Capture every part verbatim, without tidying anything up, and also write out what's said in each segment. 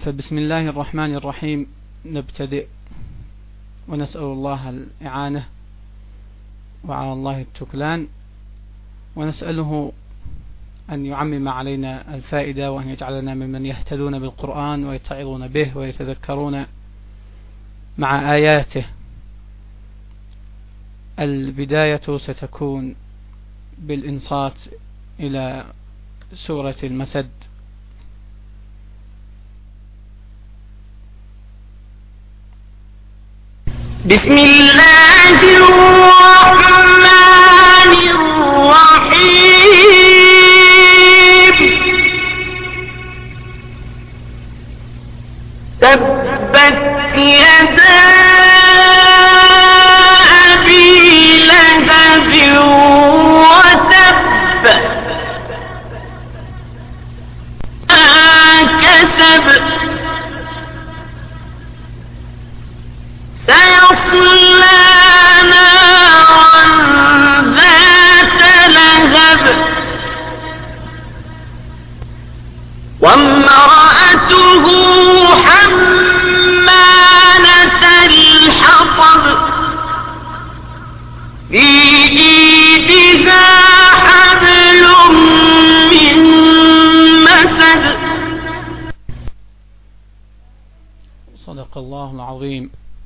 فبسم الله الرحمن الرحيم نبتدئ، ونسأل الله الإعانة وعلى الله التكلان، ونسأله أن يعمم علينا الفائدة، وأن يجعلنا ممن يهتدون بالقرآن ويتعظون به ويتذكرون مع آياته. البداية ستكون بالإنصات إلى سورة المسد. بسم الله الرحمن الرحيم. تبت يدا أبي لهب وتب، ما كسب سيصلى نارا ذات لهب وامرأته حمالة الحطب في جيدها حبل من مسد. صدق الله العظيم.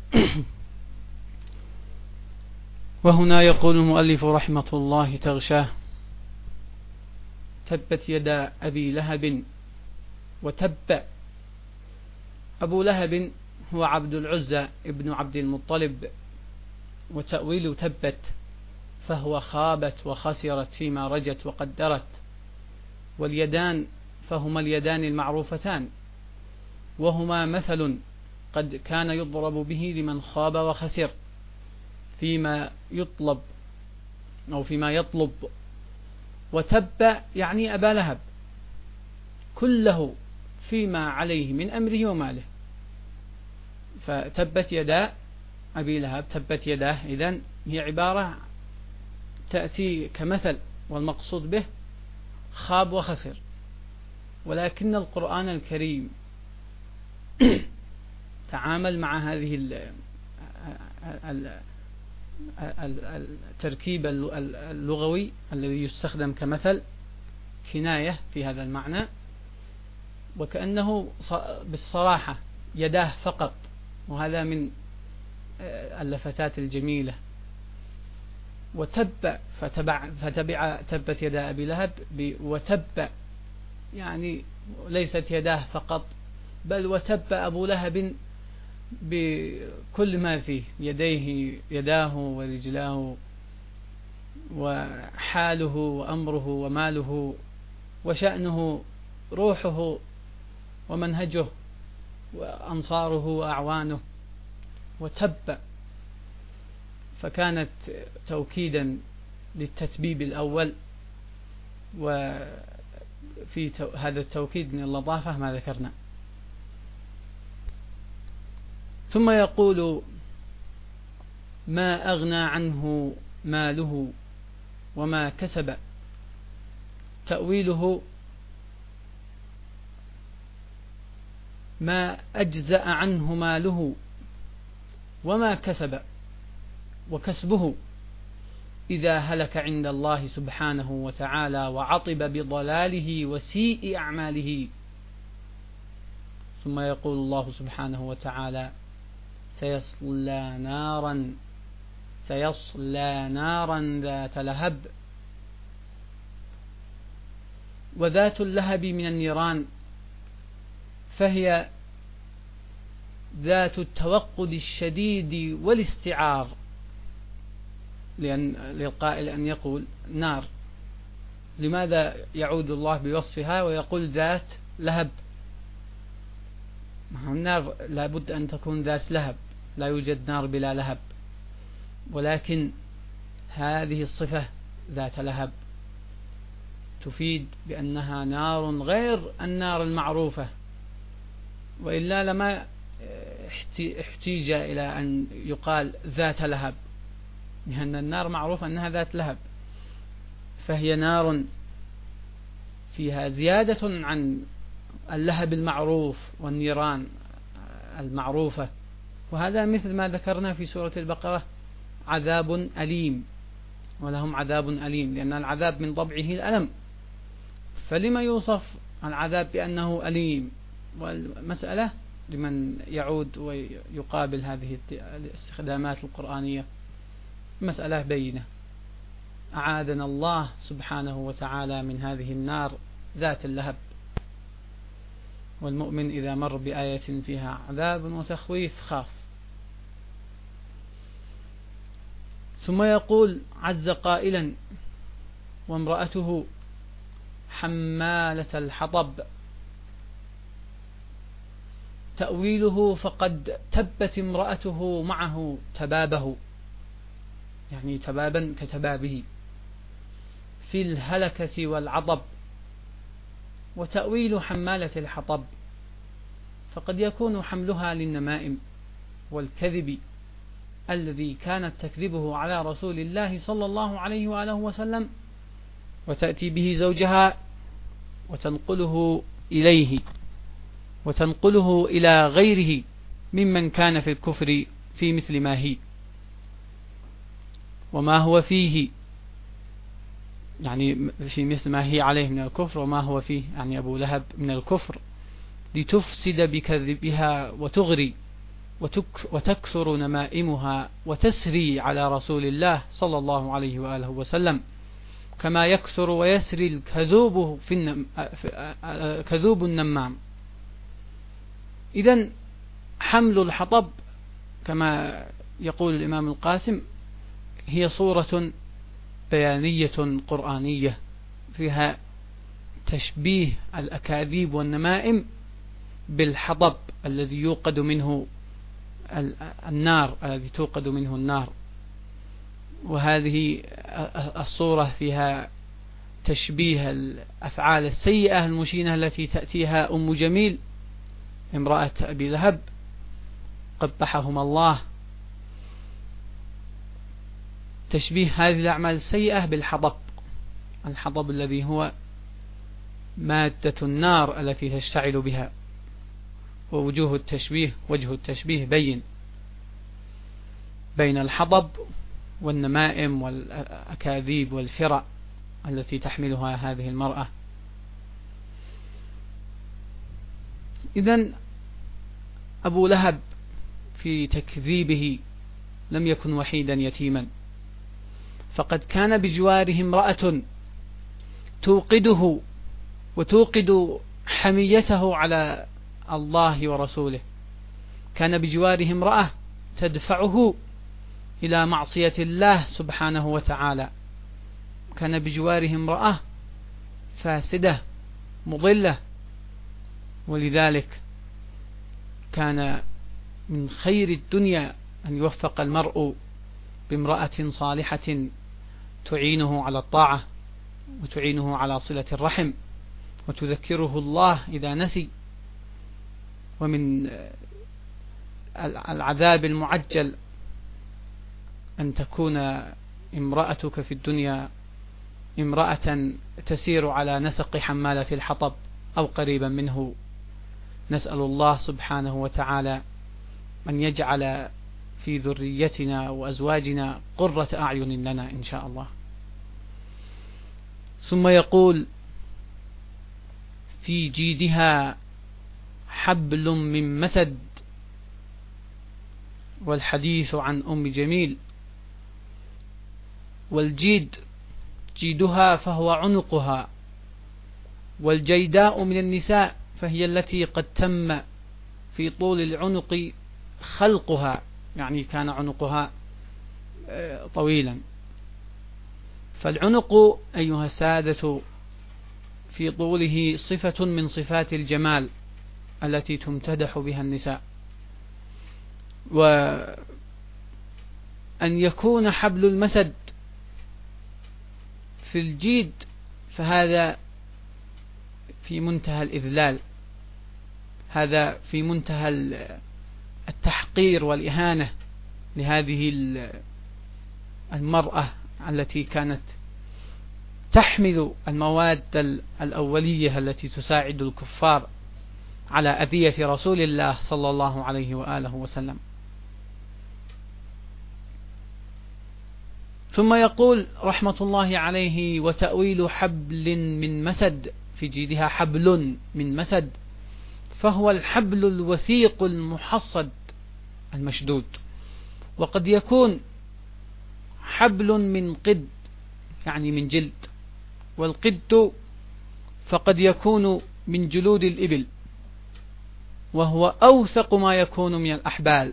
وهنا يقول المؤلف رحمة الله تغشاه: تبت يدا أبي لهب وتب. أبو لهب هو عبد العزى ابن عبد المطلب، وتأويل تبت فهو خابت وخسرت فيما رجت وقدرت، واليدان فهما اليدان المعروفتان، وهما مثل قد كان يضرب به لمن خاب وخسر فيما يطلب أو فيما يطلب. وتب يعني أبا لهب كله فيما عليه من أمره وماله، فتبت يدا أبي لهب، تبت يداه، إذن هي عبارة تأتي كمثل، والمقصود به خاب وخسر. ولكن القرآن الكريم تعامل مع هذه التركيب اللغوي الذي يستخدم كمثل كناية في هذا المعنى، وكأنه بالصراحة يداه فقط، وهذا من اللفتات الجميلة. وتب فتبع, فتبع تبت يدا أبي لهب، وتب يعني ليست يداه فقط، بل وتب أبو لهب بكل ما فيه، يديه يداه ورجلاه وحاله وأمره وماله وشأنه، روحه ومنهجه وأنصاره وأعوانه. وتب فكانت توكيدا للتتبيب الأول، وفي هذا التوكيد من اللطافة ما ذكرنا. ثم يقول: ما أغنى عنه ماله وما كسب. تأويله: ما أجزأ عنه ماله وما كسب، وكسبه إذا هلك عند الله سبحانه وتعالى وعطب بضلاله وسيء أعماله. ثم يقول الله سبحانه وتعالى: سيصلى نارا سيصلى نارا ذات لهب. وذات اللهب من النيران، فهي ذات التوقد الشديد والاستعار، لأن للقائل أن يقول نار. لماذا يعود الله بوصفها ويقول ذات لهب؟ النار لابد أن تكون ذات لهب، لا يوجد نار بلا لهب، ولكن هذه الصفة ذات لهب تفيد بأنها نار غير النار المعروفة، وإلا لما احتيج إلى أن يقال ذات لهب، لأن النار معروف أنها ذات لهب، فهي نار فيها زيادة عن اللهب المعروف والنيران المعروفة. وهذا مثل ما ذكرنا في سورة البقرة عذاب أليم، ولهم عذاب أليم، لأن العذاب من طبعه الألم، فلما يوصف العذاب بأنه أليم؟ والمسألة لمن يعود ويقابل هذه الاستخدامات القرآنية مسألة بينة. أعاذنا الله سبحانه وتعالى من هذه النار ذات اللهب. والمؤمن إذا مر بآية فيها عذاب وتخويف خاف. ثم يقول عز قائلا: وامرأته حمالة الحطب. تأويله: فقد تبت امرأته معه تبابه، يعني تبابا كتبابه في الهلكة والعطب. وتأويل حمالة الحطب فقد يكون حملها للنمائم والكذب الذي كانت تكذبه على رسول الله صلى الله عليه وآله وسلم، وتأتي به زوجها وتنقله إليه وتنقله إلى غيره ممن كان في الكفر في مثل ما هي وما هو فيه، يعني في مثل ما هي عليه من الكفر وما هو فيه، يعني أبو لهب من الكفر، لتفسد بكذبها وتغري وتكثر نمائمها وتسري على رسول الله صلى الله عليه وآله وسلم، كما يكثر ويسري الكذوب في النم... كذوب النمام. إذن حمل الحطب كما يقول الإمام القاسم هي صورة بيانية قرآنية فيها تشبيه الأكاذيب والنمائم بالحطب الذي يوقد منه النار الذي توقد منه النار. وهذه الصورة فيها تشبيه الأفعال السيئة المشينة التي تأتيها أم جميل امرأة أبي لهب قبحهما الله، تشبيه هذه الأعمال السيئة بالحطب، الحطب الذي هو مادة النار التي تشتعل بها. ووجوه التشبيه وجه التشبيه بين بين الحطب والنمائم والأكاذيب والفرع التي تحملها هذه المرأة. إذن أبو لهب في تكذيبه لم يكن وحيدا يتيما، فقد كان بجواره امرأة توقده وتوقد حميته على الله ورسوله. كان بجواره امرأة تدفعه إلى معصية الله سبحانه وتعالى. كان بجواره امرأة فاسدة مضلة، ولذلك كان من خير الدنيا أن يوفق المرء بامرأة صالحة تعينه على الطاعة وتعينه على صلة الرحم وتذكره الله إذا نسي. ومن العذاب المعجل أن تكون امرأتك في الدنيا امرأة تسير على نسق حمالة الحطب أو قريبا منه. نسأل الله سبحانه وتعالى أن يجعل في ذريتنا وأزواجنا قرة أعين لنا إن شاء الله. ثم يقول: في جيدها حبل من مسد. والحديث عن أم جميل. والجيد جيدها فهو عنقها، والجيداء من النساء فهي التي قد تم في طول العنق خلقها، يعني كان عنقها طويلا. فالعنق أيها السادة في طوله صفة من صفات الجمال التي تمتدح بها النساء. وأن يكون حبل المسد في الجيد فهذا في منتهى الإذلال، هذا في منتهى التحقير والإهانة لهذه المرأة التي كانت تحمل المواد الأولية التي تساعد الكفار على أذية رسول الله صلى الله عليه وآله وسلم. ثم يقول رحمة الله عليه: وتأويل حبل من مسد، في جيدها حبل من مسد، فهو الحبل الوثيق المحصد المشدود. وقد يكون حبل من قد، يعني من جلد، والقد فقد يكون من جلود الإبل، وهو أوثق ما يكون من الأحبال،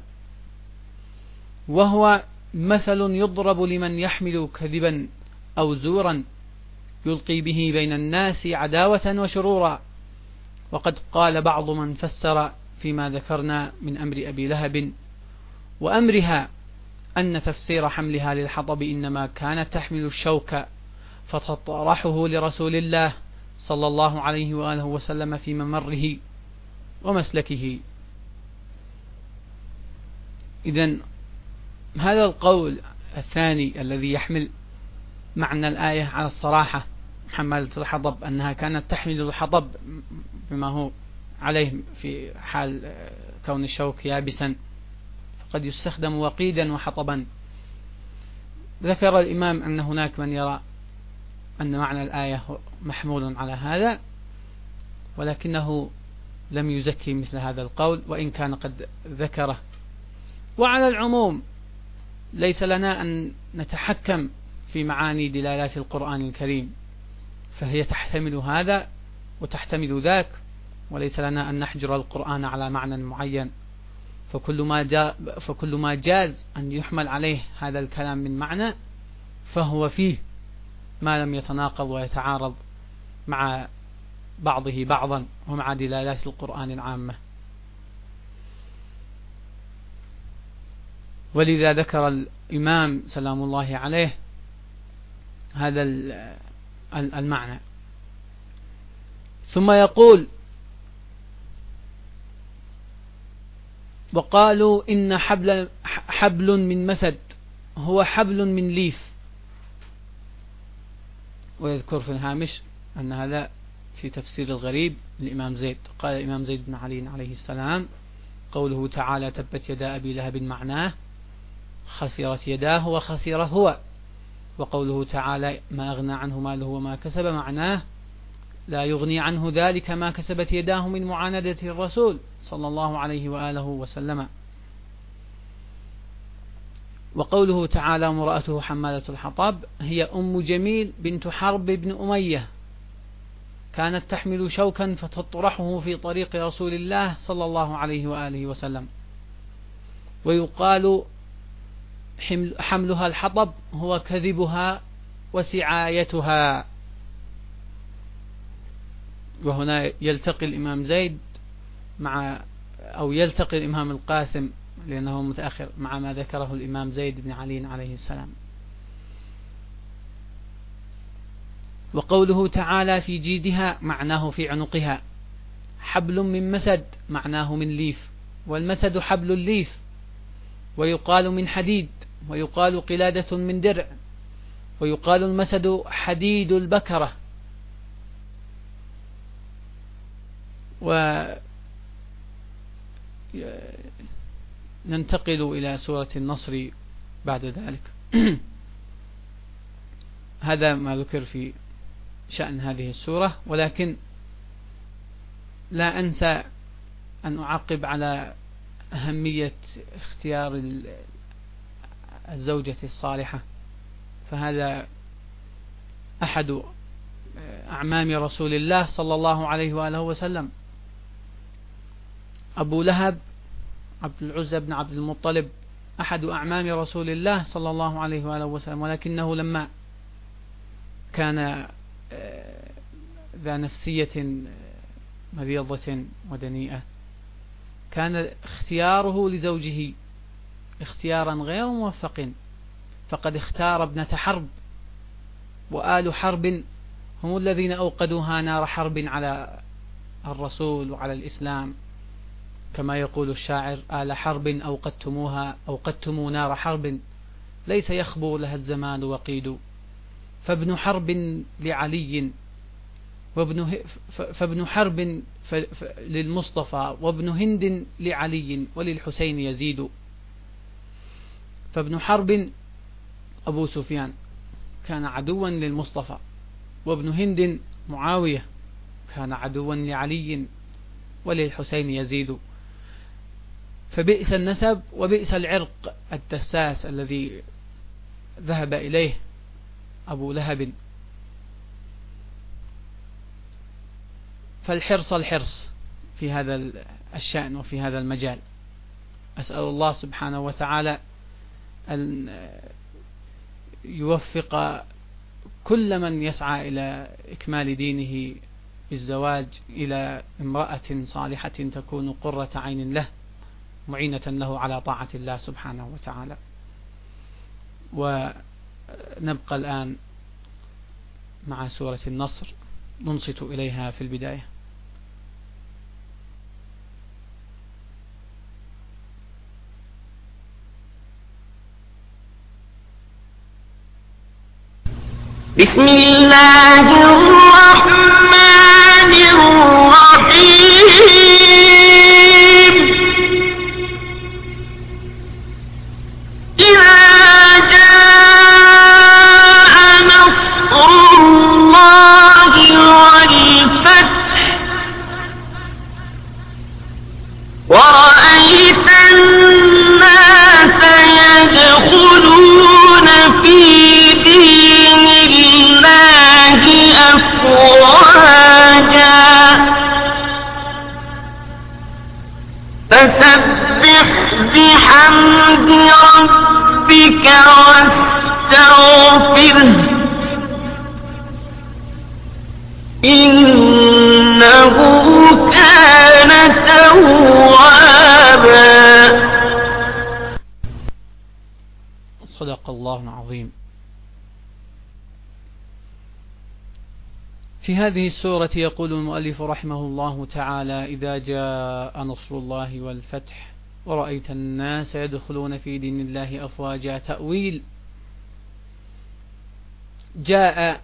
وهو مثل يضرب لمن يحمل كذبا أو زورا يلقي به بين الناس عداوة وشرورا. وقد قال بعض من فسر فيما ذكرنا من أمر أبي لهب وأمرها أن تفسير حملها للحطب إنما كانت تحمل الشوك فتطرحه لرسول الله صلى الله عليه وآله وسلم في ممره ومسلكه. إذن هذا القول الثاني الذي يحمل معنى الآية على الصراحة، حمالة الحطب، أنها كانت تحمل الحطب بما هو عليه في حال كون الشوك يابسا، فقد يستخدم وقيدا وحطبا. ذكر الإمام أن هناك من يرى أن معنى الآية محمول على هذا، ولكنه لم يزكي مثل هذا القول، وإن كان قد ذكره. وعلى العموم ليس لنا أن نتحكم في معاني دلالات القرآن الكريم، فهي تحتمل هذا وتحتمل ذاك، وليس لنا أن نحجر القرآن على معنى معين. فكل ما جاء فكل ما جاز أن يحمل عليه هذا الكلام من معنى فهو فيه، ما لم يتناقض ويتعارض مع بعضه بعضا ومع دلالات القرآن العامة. ولذا ذكر الإمام سلام الله عليه هذا المعنى. ثم يقول: وقالوا إن حبل, حبل من مسد هو حبل من ليف. ويذكر في الهامش أن هذا في تفسير الغريب للإمام زيد. قال الإمام زيد بن علي عليه السلام: قوله تعالى تبت يدا أبي لهب معناه خسرت يداه وخسر هو. وقوله تعالى ما أغنى عنه ماله وما كسب معناه لا يغني عنه ذلك ما كسبت يداه من معاندة الرسول صلى الله عليه وآله وسلم. وقوله تعالى امرأته حمالة الحطب هي أم جميل بنت حرب بن أمية، كانت تحمل شوكا فتطرحه في طريق رسول الله صلى الله عليه وآله وسلم. ويقال حملها الحطب هو كذبها وسعايتها. وهنا يلتقي الإمام زيد مع أو يلتقي الإمام القاسم لأنه متأخر مع ما ذكره الإمام زيد بن علي عليه السلام. وقوله تعالى في جيدها معناه في عنقها. حبل من مسد معناه من ليف، والمسد حبل الليف، ويقال من حديد، ويقال قلادة من درع، ويقال المسد حديد البكرة. وننتقل إلى سورة النصر بعد ذلك. هذا ما ذكر في شأن هذه السورة، ولكن لا أنسى أن أعقب على أهمية اختيار الزوجة الصالحة. فهذا أحد أعمام رسول الله صلى الله عليه وآله وسلم. أبو لهب عبد العزى بن عبد المطلب أحد أعمام رسول الله صلى الله عليه وآله وسلم، ولكنه لما كان ذا نفسية مريضة ودنيئة كان اختياره لزوجه اختيارا غير موفق، فقد اختار ابنة حرب، وآل حرب هم الذين أوقدوها نار حرب على الرسول وعلى الإسلام، كما يقول الشاعر: آل حرب أوقدتموها أوقدتموا نار حرب ليس يخبو لها الزمان وقيد. فابن حرب لعلي وابن فابن حرب للمصطفى وابن هند لعلي وللحسين يزيد. فابن حرب أبو سفيان كان عدوا للمصطفى، وابن هند معاوية كان عدوا لعلي وللحسين يزيد. فبئس النسب وبئس العرق الدساس الذي ذهب إليه أبو لهب. فالحرص الحرص في هذا الشأن وفي هذا المجال. أسأل الله سبحانه وتعالى أن يوفق كل من يسعى إلى إكمال دينه بالزواج إلى امرأة صالحة تكون قرة عين له معينة له على طاعة الله سبحانه وتعالى. ونبقى الآن مع سورة النصر ننصت إليها في البداية. بسم الله الرحمن الرحيم. إذا جاء نصر الله والفتح ورأيت الناس يدخلون في دين الله أفواجا فسبح بحمد ربك واستغفره إنه كان توابا. صدق الله العظيم. في هذه السورة يقول المؤلف رحمه الله تعالى: إذا جاء نصر الله والفتح ورأيت الناس يدخلون في دين الله أفواجا. تأويل جاء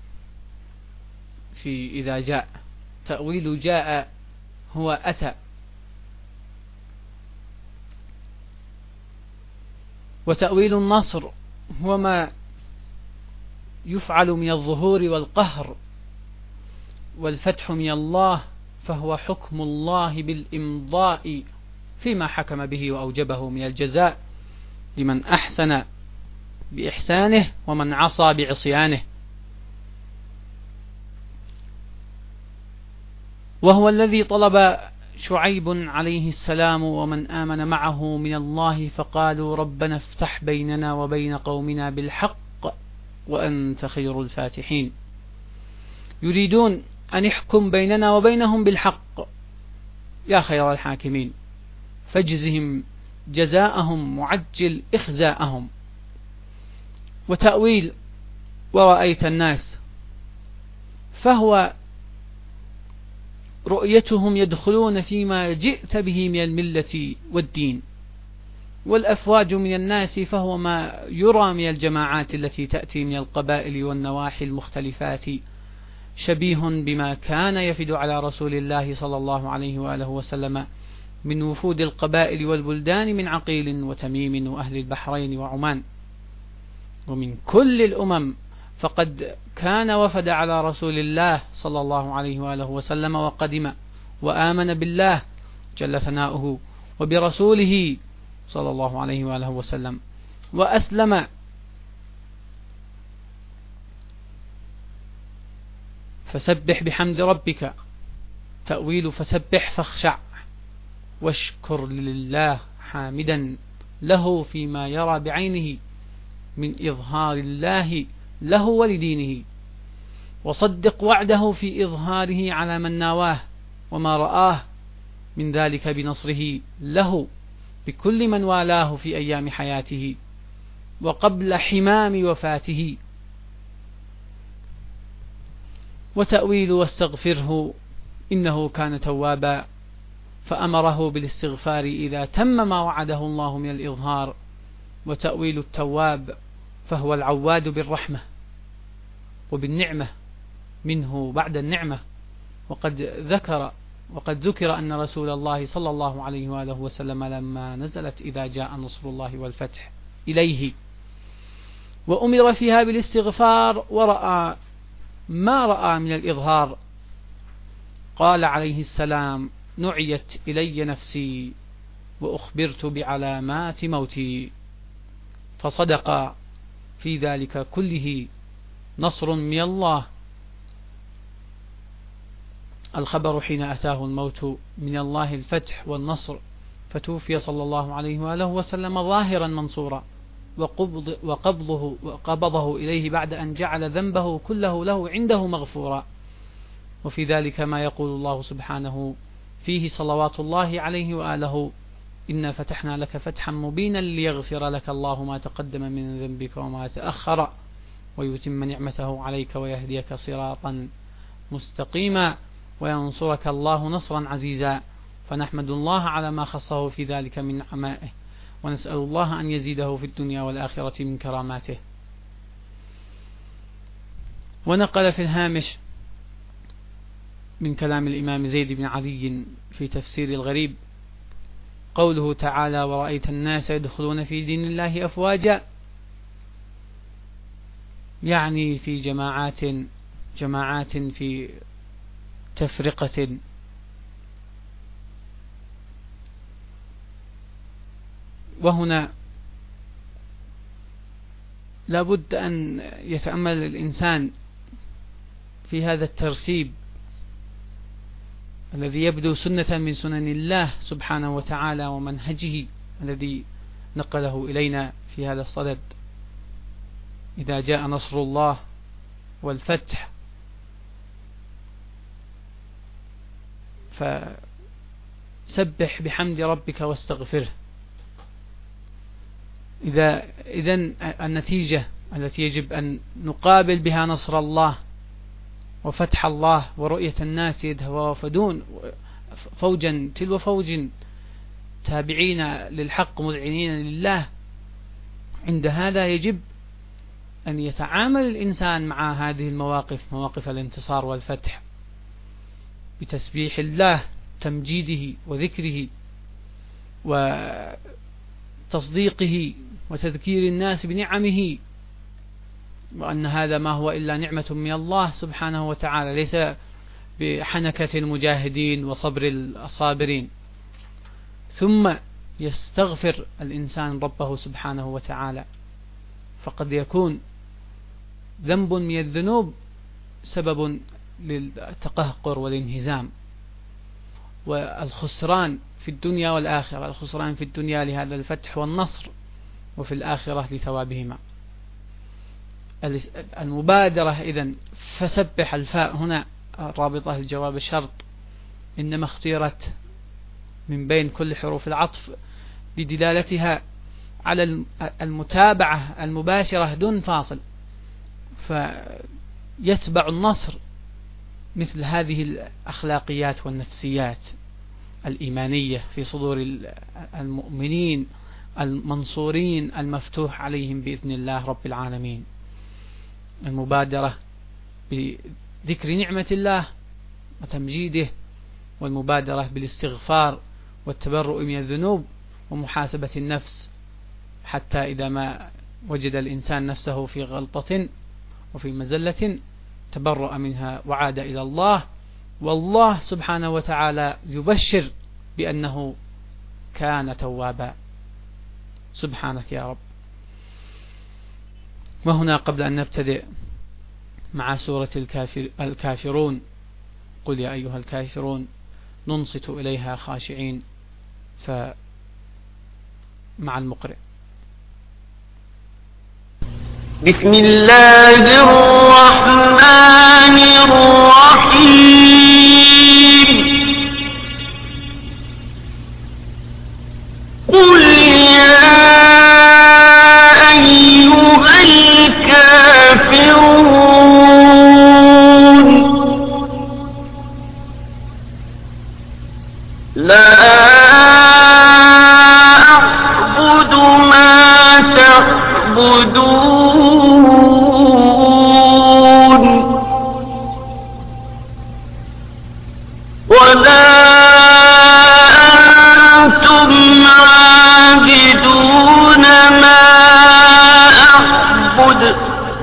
في إذا جاء، تأويل جاء هو أتى، وتأويل النصر هو ما يفعل من الظهور والقهر، والفتح من الله فهو حكم الله بالإمضاء فيما حكم به وأوجبه من الجزاء لمن أحسن بإحسانه ومن عصى بعصيانه. وهو الذي طلب شعيب عليه السلام ومن آمن معه من الله فقالوا ربنا افتح بيننا وبين قومنا بالحق وأنت خير الفاتحين. يريدون أن يحكم بيننا وبينهم بالحق يا خير الحاكمين، فاجزهم جزاءهم معجل إخزاءهم. وتأويل ورأيت الناس فهو رؤيتهم يدخلون فيما جئت به من الملة والدين. والأفواج من الناس فهو ما يرى من الجماعات التي تأتي من القبائل والنواحي المختلفات، شبيه بما كان يفد على رسول الله صلى الله عليه وآله وسلم من وفود القبائل والبلدان من عقيل وتميم وأهل البحرين وعمان ومن كل الأمم. فقد كان وفد على رسول الله صلى الله عليه وآله وسلم وقدم وآمن بالله جل ثناؤه وبرسوله صلى الله عليه وآله وسلم وأسلم. فسبح بحمد ربك، تأويل فسبح فاخشع واشكر لله حامدا له فيما يرى بعينه من إظهار الله له ولدينه، وصدق وعده في إظهاره على من ناواه وما رآه من ذلك بنصره له بكل من والاه في أيام حياته وقبل حمام وفاته. وتأويل واستغفره إنه كان توابا، فأمره بالاستغفار إذا تم ما وعده الله من الإظهار. وتأويل التواب فهو العواد بالرحمة وبالنعمة منه بعد النعمة. وقد ذكر وقد ذكر أن رسول الله صلى الله عليه وآله وسلم لما نزلت إذا جاء نصر الله والفتح إليه وأمر فيها بالاستغفار ورأى ما رأى من الإظهار قال عليه السلام: نعيت إلي نفسي وأخبرت بعلامات موتي. فصدق في ذلك كله، نصر من الله. الخبر حين أتاه الموت من الله الفتح والنصر، فتوفي صلى الله عليه وآله وسلم ظاهرا منصورا، وقبض وقبضه, وقبضه إليه بعد أن جعل ذنبه كله له عنده مغفورا. وفي ذلك ما يقول الله سبحانه فيه صلوات الله عليه وآله: إنا فتحنا لك فتحا مبينا ليغفر لك الله ما تقدم من ذنبك وما تأخر ويتم نعمته عليك ويهديك صراطا مستقيما وينصرك الله نصرا عزيزا. فنحمد الله على ما خصه في ذلك من نعمائه، ونسأل الله أن يزيده في الدنيا والآخرة من كراماته. ونقل في الهامش من كلام الإمام زيد بن علي في تفسير الغريب قوله تعالى: ورأيت الناس يدخلون في دين الله أفواجا، يعني في جماعات جماعات في تفرقة. وهنا لابد أن يتأمل الإنسان في هذا الترتيب الذي يبدو سنة من سنن الله سبحانه وتعالى ومنهجه الذي نقله إلينا في هذا الصدد: إذا جاء نصر الله والفتح فسبح بحمد ربك واستغفره. إذا إذن النتيجة التي يجب أن نقابل بها نصر الله وفتح الله ورؤية الناس يتوافدون فوجا تلو فوج تابعين للحق مذعنين لله، عند هذا يجب أن يتعامل الإنسان مع هذه المواقف، مواقف الانتصار والفتح، بتسبيح الله، تمجيده وذكره وتصديقه وتذكير الناس بنعمه، وأن هذا ما هو إلا نعمة من الله سبحانه وتعالى، ليس بحنكة المجاهدين وصبر الصابرين. ثم يستغفر الإنسان ربه سبحانه وتعالى، فقد يكون ذنب من الذنوب سبب للتقهقر والانهزام والخسران في الدنيا والآخرة. الخسران في الدنيا لهذا الفتح والنصر، وفي الآخرة لثوابهما. المبادرة إذن، فسبح الفاء هنا رابطة الجواب الشرط إنما اختيرت من بين كل حروف العطف لدلالتها على المتابعة المباشرة دون فاصل، فيتبع النصر مثل هذه الأخلاقيات والنفسيات الإيمانية في صدور المؤمنين المنصورين المفتوح عليهم بإذن الله رب العالمين. المبادرة بذكر نعمة الله وتمجيده، والمبادرة بالاستغفار والتبرؤ من الذنوب ومحاسبة النفس، حتى إذا ما وجد الإنسان نفسه في غلطة وفي مزلة تبرأ منها وعاد إلى الله، والله سبحانه وتعالى يبشر بأنه كان توابا. سبحانك يا رب. وهنا قبل أن نبتدئ مع سورة الكافر الكافرون، قل يا أيها الكافرون، ننصت إليها خاشعين، فمع المقرئ. بسم الله الرحمن الرحيم. قل يا أيها الكافرون لا أعبد ما تعبدون أعبد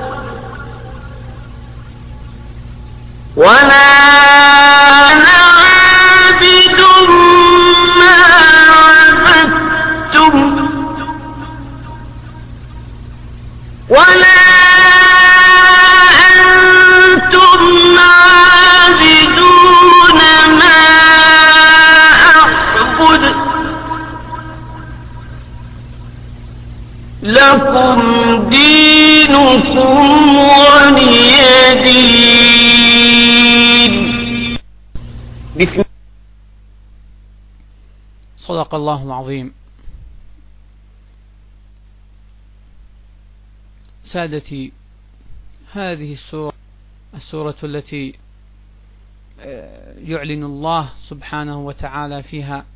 ولا أنا عابد ما عبدتم ولا أنتم عابدون ما أعبد لكم دينكم ولي دين. بسم صدق الله العظيم. سادتي، هذه السورة السورة التي يعلن الله سبحانه وتعالى فيها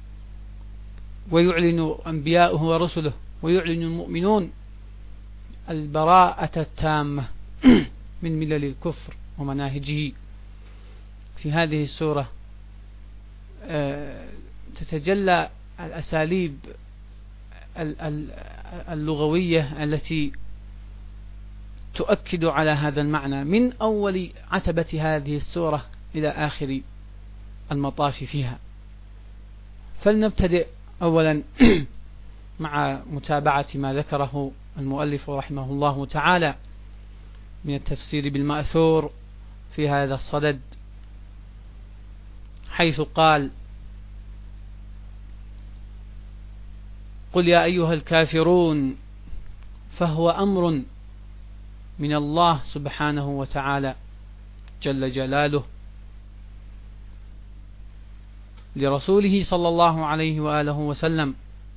ويعلن أنبياؤه ورسله ويعلن المؤمنون البراءة التامة من ملل الكفر ومناهجه. في هذه السورة تتجلى الأساليب اللغوية التي تؤكد على هذا المعنى من أول عتبة هذه السورة إلى آخر المطاف فيها. فلنبتدئ أولا مع متابعة ما ذكره المؤلف رحمه الله تعالى من التفسير بالمأثور في هذا الصدد، حيث قال: قل يا أيها الكافرون، فهو أمر من الله سبحانه وتعالى جل جلاله لرسوله صلى الله عليه وآله وسلم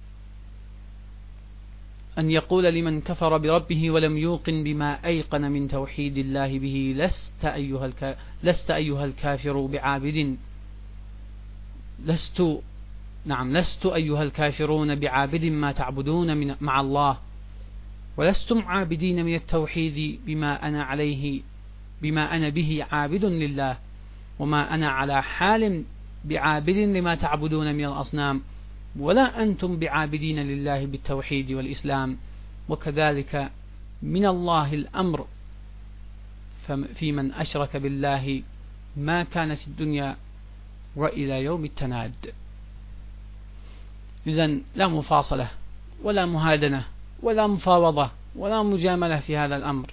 أن يقول لمن كفر بربه ولم يوقن بما أيقن من توحيد الله به: لست أيها, الكا لست أيها الكافر بعابد لست نعم لست أيها الكافرون بعابد ما تعبدون من مع الله، ولستم عابدين من التوحيد بما أنا عليه بما أنا به عابد لله، وما أنا على حال بعابد لما تعبدون من الأصنام، ولا أنتم بعابدين لله بالتوحيد والإسلام، وكذلك من الله الأمر في من أشرك بالله ما كانت الدنيا وإلى يوم التناد. إذن لا مفاصلة ولا مهادنة ولا مفاوضة ولا مجاملة في هذا الأمر.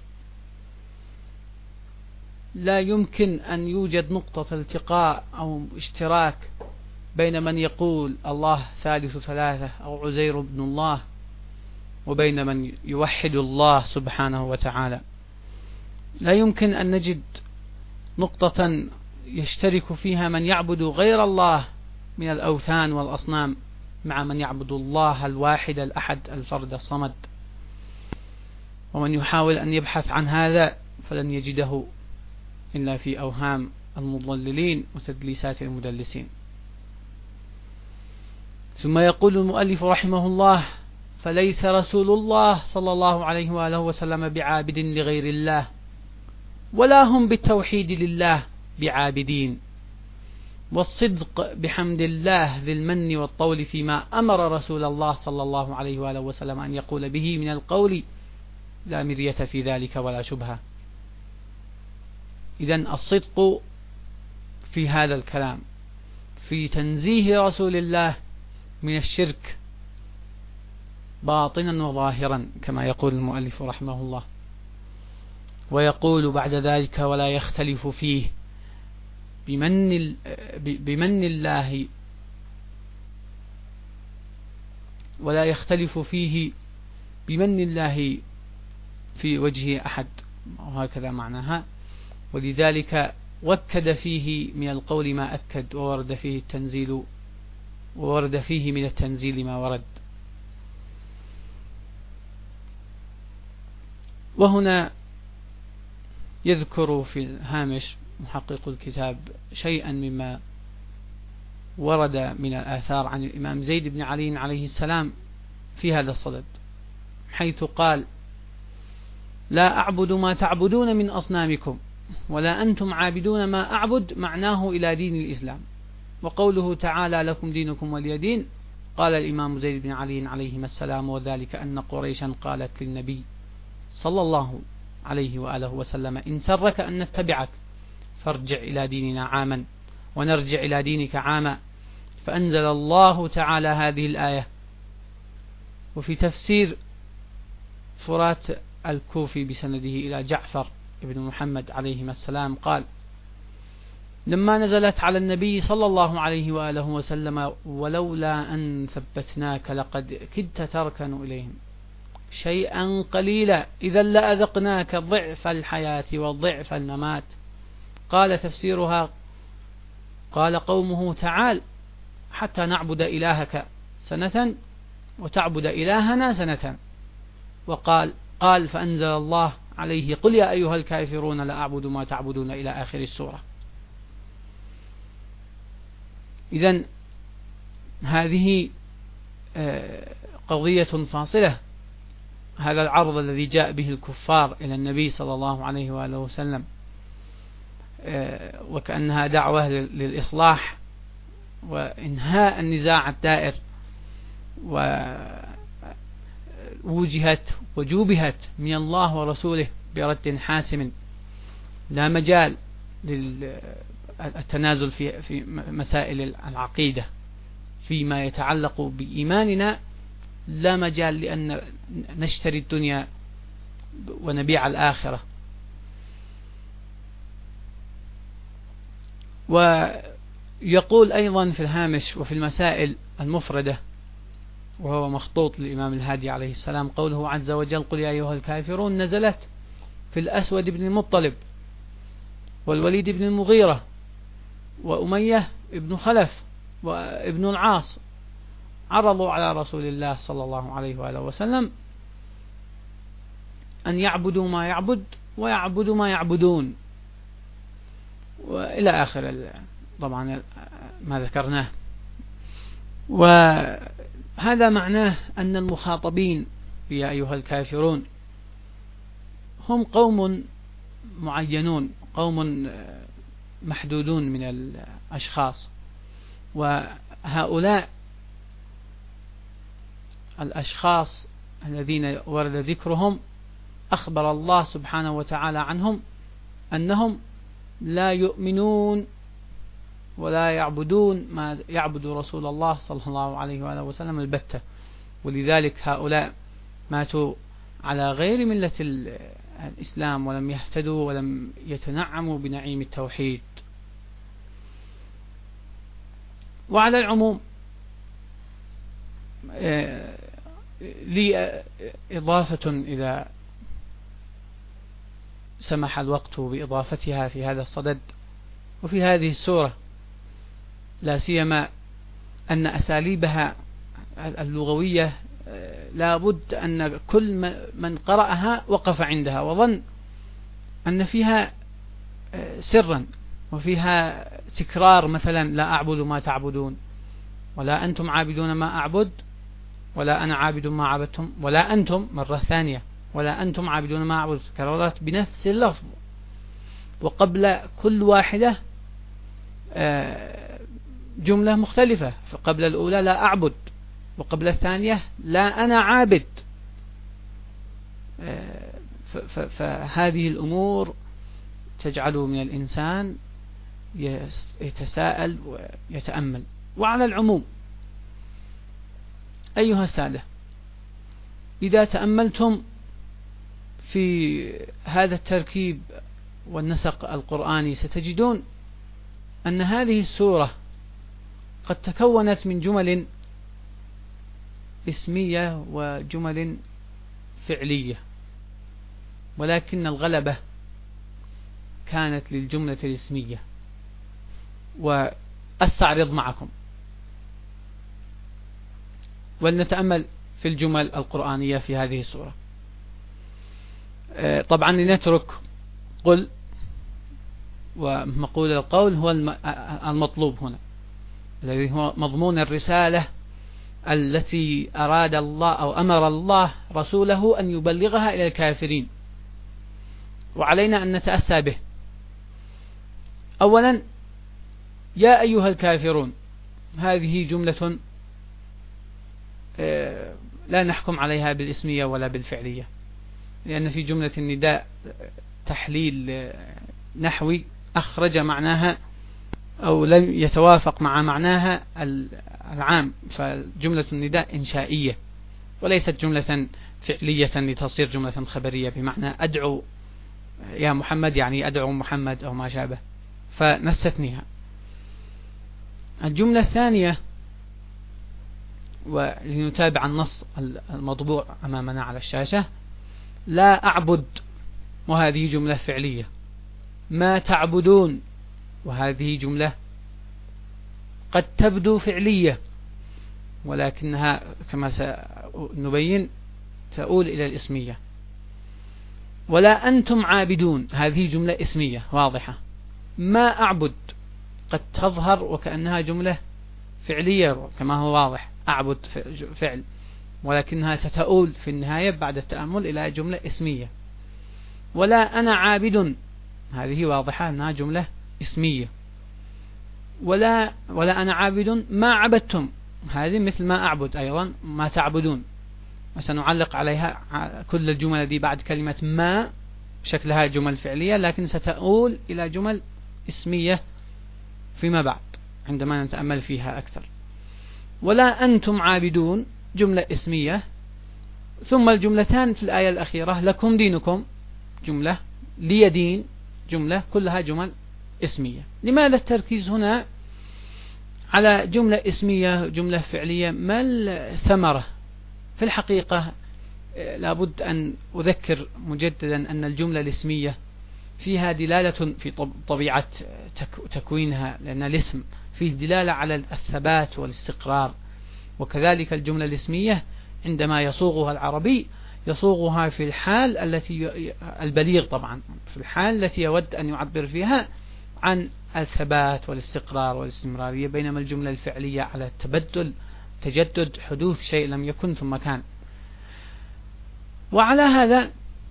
لا يمكن أن يوجد نقطة التقاء أو اشتراك بين من يقول الله ثالث ثلاثة أو عزير بن الله وبين من يوحد الله سبحانه وتعالى. لا يمكن أن نجد نقطة يشترك فيها من يعبد غير الله من الأوثان والأصنام مع من يعبد الله الواحد الأحد الفرد الصمد. ومن يحاول أن يبحث عن هذا فلن يجده إلا في أوهام المضللين وتدليسات المدلسين. ثم يقول المؤلف رحمه الله: فليس رسول الله صلى الله عليه وآله وسلم بعابد لغير الله، ولا هم بالتوحيد لله بعابدين، والصدق بحمد الله ذي المن والطول فيما أمر رسول الله صلى الله عليه وآله وسلم أن يقول به من القول، لا مرية في ذلك ولا شبهة. إذن الصدق في هذا الكلام في تنزيه رسول الله من الشرك باطنا وظاهرا كما يقول المؤلف رحمه الله. ويقول بعد ذلك: ولا يختلف فيه بمن, بمن الله ولا يختلف فيه بمن الله في وجه أحد، وهكذا معناها. ولذلك وكد فيه من القول ما أكد، وورد فيه التنزيل وورد فيه من التنزيل ما ورد. وهنا يذكر في الهامش محقق الكتاب شيئا مما ورد من الآثار عن الإمام زيد بن علي عليه السلام في هذا الصدد، حيث قال: لا أعبد ما تعبدون من أصنامكم ولا أنتم عابدون ما أعبد، معناه إلى دين الإسلام. وقوله تعالى: لكم دينكم ولي دين، قال الإمام زيد بن علي عليه السلام: وذلك أن قريشا قالت للنبي صلى الله عليه وآله وسلم: إن سرك أن نتبعك فارجع إلى ديننا عاما ونرجع إلى دينك عاما. فأنزل الله تعالى هذه الآية. وفي تفسير فرات الكوفي بسنده إلى جعفر ابن محمد عليهما السلام قال: لما نزلت على النبي صلى الله عليه وآله وسلم: ولولا أن ثبتناك لقد كدت تركن إليهم شيئا قليلا إذا لأذقناك ضعف الحياة وضعف الممات. قال تفسيرها: قال قومه: تعال حتى نعبد إلهك سنة وتعبد إلهنا سنة. وقال قال فأنزل الله عليه: قل يا أيها الكافرون لا أعبد ما تعبدون إلى آخر السورة. إذن هذه قضية فاصلة. هذا العرض الذي جاء به الكفار إلى النبي صلى الله عليه وآله وسلم وكأنها دعوة للإصلاح وإنهاء النزاع الدائر، ووجهت وجوبهت من الله ورسوله برد حاسم، لا مجال للتنازل في في مسائل العقيدة فيما يتعلق بإيماننا، لا مجال لأن نشتري الدنيا ونبيع الآخرة. ويقول أيضا في الهامش وفي المسائل المفردة، وهو مخطوط للإمام الهادي عليه السلام، قوله عز وجل: قل يا أيها الكافرون، نزلت في الأسود بن المطلب والوليد بن المغيرة وأمية بن خلف وابن العاص، عرضوا على رسول الله صلى الله عليه وآله وسلم أن يعبدوا ما يعبد ويعبدوا ما يعبدون، وإلى آخر طبعا ما ذكرناه. وهذا معناه أن المخاطبين يا أيها الكافرون هم قوم معينون، قوم محدودون من الأشخاص، وهؤلاء الأشخاص الذين ورد ذكرهم أخبر الله سبحانه وتعالى عنهم أنهم لا يؤمنون ولا يعبدون ما يعبد رسول الله صلى الله عليه وآله وسلم البتة، ولذلك هؤلاء ماتوا على غير ملة الإسلام ولم يهتدوا ولم يتنعموا بنعيم التوحيد. وعلى العموم لي إضافة إذا سمح الوقت بإضافتها في هذا الصدد وفي هذه السورة، لا سيما أن أساليبها اللغوية لا بد أن كل من قرأها وقف عندها وظن أن فيها سرا وفيها تكرار، مثلا لا أعبد ما تعبدون، ولا أنتم عابدون ما أعبد، ولا أنا عابد ما عبدتم، ولا أنتم مرة ثانية، ولا أنتم عابدون ما أعبد، كررت بنفس اللفظ، وقبل كل واحدة جملة مختلفة. فقبل الأولى لا أعبد، وقبل الثانية لا أنا عابد. فهذه الأمور تجعل من الإنسان يتساءل ويتأمل. وعلى العموم أيها السادة، إذا تأملتم في هذا التركيب والنسق القرآني ستجدون أن هذه السورة قد تكونت من جمل اسمية وجمل فعلية، ولكن الغلبة كانت للجملة الاسمية. وأستعرض معكم ولنتأمل في الجمل القرآنية في هذه السورة. طبعا لنترك قل، ومقول القول هو المطلوب هنا، الذي هو مضمون الرسالة التي أراد الله أو أمر الله رسوله أن يبلغها إلى الكافرين، وعلينا أن نتأسى به. أولا، يا أيها الكافرون، هذه جملة لا نحكم عليها بالاسمية ولا بالفعلية، لأن في جملة النداء تحليل نحوي أخرج معناها أو لم يتوافق مع معناها العام، فجملة النداء إنشائية وليست جملة فعلية لتصير جملة خبرية، بمعنى أدعو يا محمد يعني أدعو محمد أو ما شابه، فنستثنيها. الجملة الثانية، ولنتابع النص المطبوع أمامنا على الشاشة: لا أعبد، وهذه جملة فعلية. ما تعبدون، وهذه جملة قد تبدو فعلية ولكنها كما سنبين تؤول إلى الاسمية. ولا أنتم عابدون، هذه جملة اسمية واضحة. ما أعبد قد تظهر وكأنها جملة فعلية كما هو واضح، أعبد فعل، ولكنها ستؤول في النهاية بعد التأمل إلى جملة اسمية. ولا أنا عابد، هذه واضحة أنها جملة اسمية. ولا ولا أنا عابد ما عبدتم، هذه مثل ما أعبد أيضا ما تعبدون، وسنعلق عليها كل الجمل دي بعد كلمة ما شكلها جمل فعلية، لكن ستؤول إلى جمل اسمية فيما بعد عندما نتأمل فيها أكثر. ولا أنتم عابدون جملة اسمية. ثم الجملتان في الآية الأخيرة: لكم دينكم جملة، لي دين جملة، كلها جمل اسمية. لماذا التركيز هنا على جملة اسمية جملة فعلية؟ ما الثمرة؟ في الحقيقة لابد أن أذكر مجددا أن الجملة الاسمية فيها دلالة في طبيعة تكوينها، لأن الاسم فيه دلالة على الثبات والاستقرار. وكذلك الجملة الاسمية عندما يصوغها العربي يصوغها في الحال التي البليغ طبعا في الحال التي يود أن يعبر فيها عن الثبات والاستقرار والاستمرارية، بينما الجملة الفعلية على التبدل، تجدد، حدوث شيء لم يكن ثم كان. وعلى هذا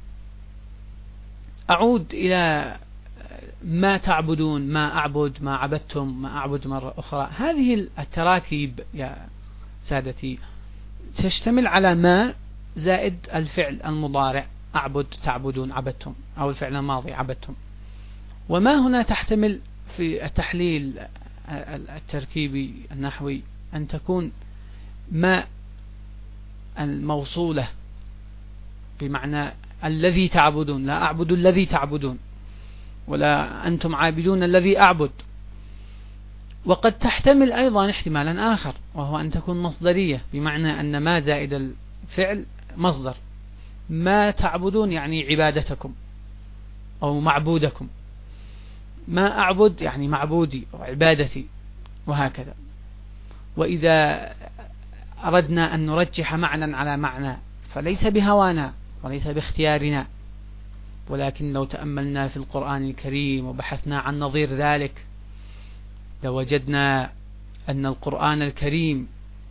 أعود إلى ما تعبدون، ما أعبد، ما عبدتم، ما أعبد مرة أخرى. هذه التراكيب يا سادتي تشتمل على ما زائد الفعل المضارع أعبد، تعبدون، عبدتم، أو الفعل الماضي عبدتم. وما هنا تحتمل في التحليل التركيبي النحوي أن تكون ما الموصولة بمعنى الذي تعبدون، لا أعبد الذي تعبدون، ولا أنتم عابدون الذي أعبد. وقد تحتمل أيضا احتمالا آخر، وهو أن تكون مصدرية، بمعنى أن ما زائد الفعل مصدر، ما تعبدون يعني عبادتكم أو معبودكم، ما أعبد يعني معبودي أو عبادتي، وهكذا. وإذا أردنا أن نرجح معنى على معنى فليس بهوانا وليس باختيارنا، ولكن لو تأملنا في القرآن الكريم وبحثنا عن نظير ذلك لوجدنا أن القرآن الكريم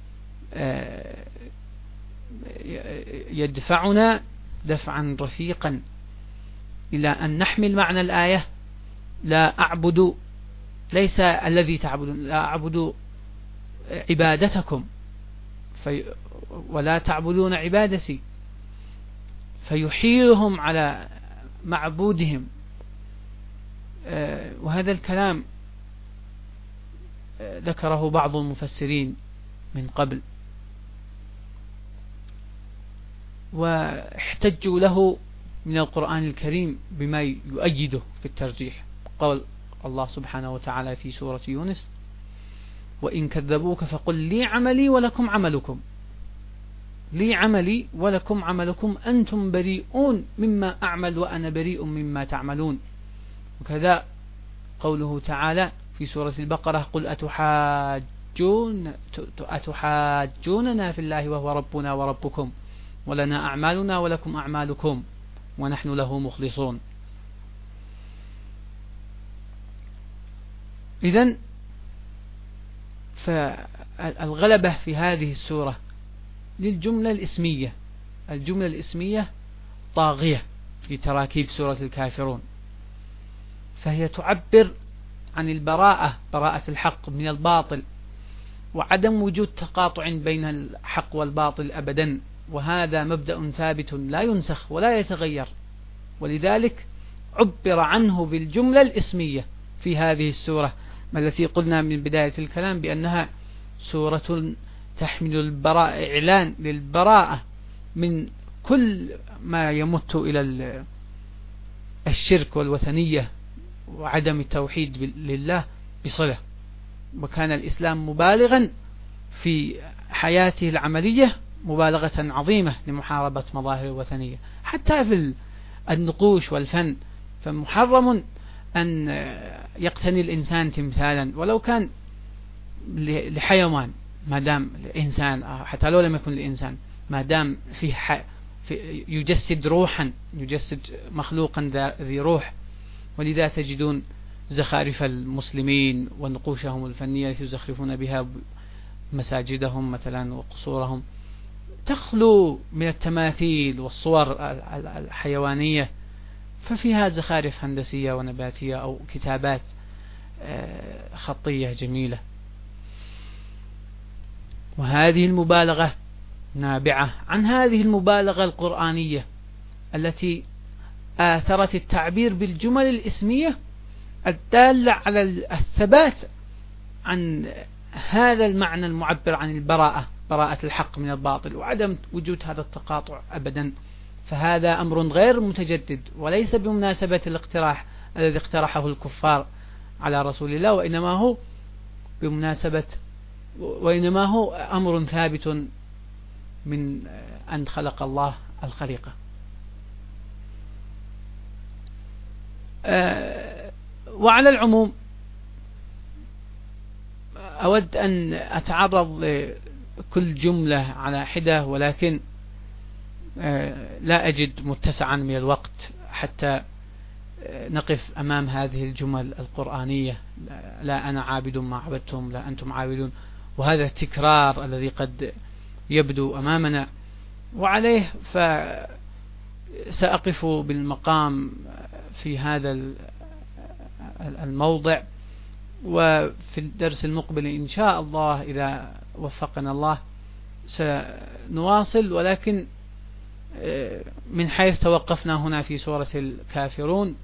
يدفعنا دفعا رفيقا إلى أن نحمل معنى الآية: لا أعبد، ليس الذي تعبدون، لا أعبد عبادتكم في ولا تعبدون عبادتي، فيحيلهم على معبودهم. وهذا الكلام ذكره بعض المفسرين من قبل، واحتجوا له من القرآن الكريم بما يؤيده في الترجيح. قال الله سبحانه وتعالى في سورة يونس: وإن كذبوك فقل لي عملي ولكم عملكم، لي عملي ولكم عملكم، أنتم بريئون مما أعمل وأنا بريء مما تعملون. وكذا قوله تعالى في سورة البقرة: قل أتحاجون أتحاجوننا في الله وهو ربنا وربكم ولنا أعمالنا ولكم أعمالكم ونحن له مخلصون. إذن فالغلبة في هذه السورة للجملة الإسمية. الجملة الإسمية طاغية في تراكيب سورة الكافرون، فهي تعبر عن البراءة، براءة الحق من الباطل، وعدم وجود تقاطع بين الحق والباطل أبدا، وهذا مبدأ ثابت لا ينسخ ولا يتغير، ولذلك عبر عنه بالجملة الاسمية في هذه السورة التي قلنا من بداية الكلام بأنها سورة تحمل البراءة، إعلان للبراءة من كل ما يمت إلى الشرك والوثنية وعدم التوحيد لله بصلة. وكان الإسلام مبالغا في حياته العملية مبالغة عظيمة لمحاربة مظاهر الوثنية، حتى في النقوش والفن، فمحرم أن يقتني الإنسان تمثالا ولو كان لحيوان، ما دام الإنسان حتى لو لم يكن الإنسان ما دام فيه في يجسد روحا، يجسد مخلوقا ذي روح. ولذا تجدون زخارف المسلمين ونقوشهم الفنية التي يزخرفون بها مساجدهم مثلا وقصورهم تخلو من التماثيل والصور الحيوانية، ففيها زخارف هندسية ونباتية أو كتابات خطية جميلة. وهذه المبالغة نابعة عن هذه المبالغة القرآنية التي آثرت التعبير بالجمل الاسمية الدالة على الثبات عن هذا المعنى المعبر عن البراءة، براءة الحق من الباطل، وعدم وجود هذا التقاطع أبدا. فهذا أمر غير متجدد وليس بمناسبة الاقتراح الذي اقترحه الكفار على رسول الله، وإنما هو بمناسبة وإنما هو أمر ثابت من أن خلق الله الخليقة. وعلى العموم أود أن أتعرض لكل جملة على حدة، ولكن لا أجد متسعا من الوقت حتى نقف أمام هذه الجمل القرآنية. لا أنا عابد ما عبدتم، لا أنتم عابدون، وهذا التكرار الذي قد يبدو أمامنا، وعليه فسأقف بالمقام في هذا الموضع، وفي الدرس المقبل إن شاء الله إذا وفقنا الله سنواصل، ولكن من حيث توقفنا هنا في سورة الكافرون،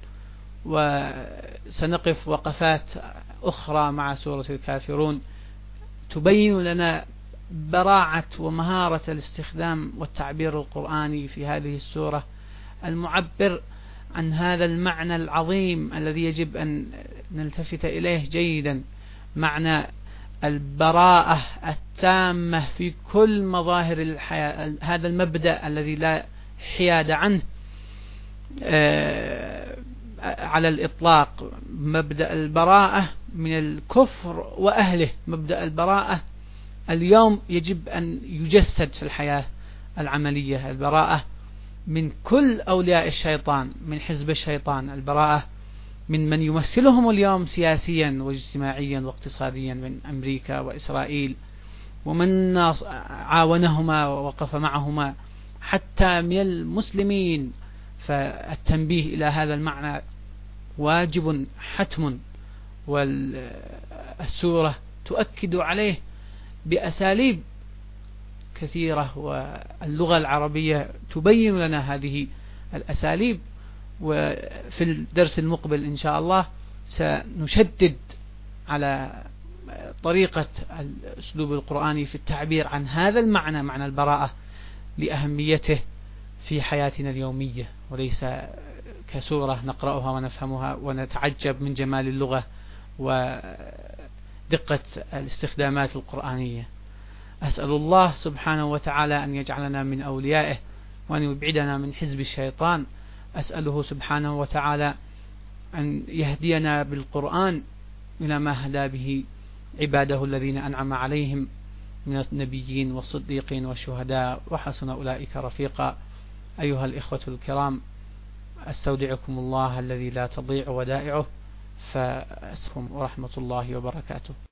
وسنقف وقفات أخرى مع سورة الكافرون تبين لنا براعة ومهارة الاستخدام والتعبير القرآني في هذه السورة المعبر عن هذا المعنى العظيم الذي يجب أن نلتفت إليه جيدا، معنى البراءة التامة في كل مظاهر الحياة. هذا المبدأ الذي لا حياد عنه على الإطلاق، مبدأ البراءة من الكفر وأهله، مبدأ البراءة اليوم يجب أن يجسد في الحياة العملية. البراءة من كل أولياء الشيطان، من حزب الشيطان، البراءة من من يمثلهم اليوم سياسيا واجتماعيا واقتصاديا من أمريكا وإسرائيل، ومن عاونهما ووقف معهما، حتى من المسلمين. فالتنبيه إلى هذا المعنى واجب حتم، والسورة تؤكد عليه بأساليب كثيرة، واللغة العربية تبين لنا هذه الأساليب. وفي الدرس المقبل إن شاء الله سنشدد على طريقة الأسلوب القرآني في التعبير عن هذا المعنى، معنى البراءة، لأهميته في حياتنا اليومية، وليس كسورة نقرأها ونفهمها ونتعجب من جمال اللغة ودقة الاستخدامات القرآنية. أسأل الله سبحانه وتعالى أن يجعلنا من أوليائه وأن يبعدنا من حزب الشيطان. أسأله سبحانه وتعالى أن يهدينا بالقرآن إلى ما هدى به عباده الذين أنعم عليهم من النبيين والصديقين والشهداء وحسن أولئك رفيقا. أيها الإخوة الكرام، أستودعكم الله الذي لا تضيع ودائعه، فأسكم ورحمة الله وبركاته.